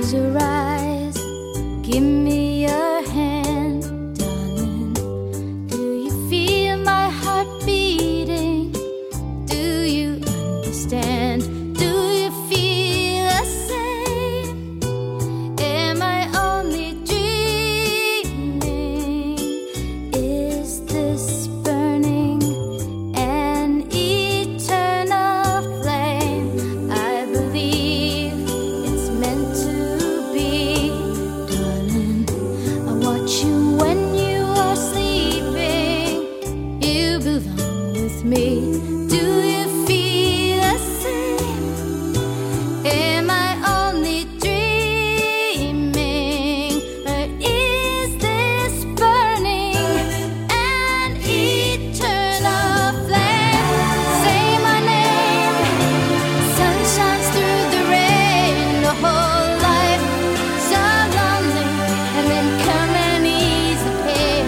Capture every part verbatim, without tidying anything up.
Close your eyes, give me your hand, darling. Do you feel my heart beating? Do you understand? Do you feel the same? Am I only dreaming? Is this burning an eternal flame? I believe it's meant to be, darling. I watch you when you are sleeping. You belong with me. Do you feel the same? Am I only dreaming? Or is this burning an eternal flame? Say my name, sun shines through the rain. The whole life so lonely, and then come and ease the pain.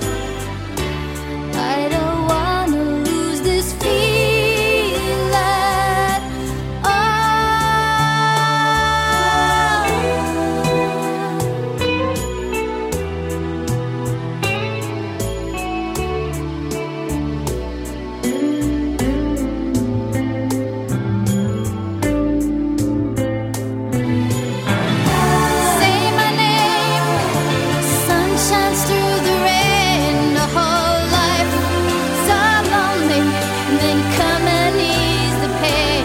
I don't wanna lose this feeling at all. Say my name, sun shines through the rain. The whole life so lonely, and then come and ease the pain.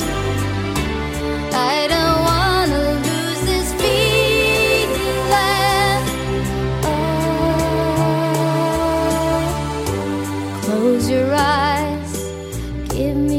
I don't wanna lose this feeling at all. Close your eyes, give me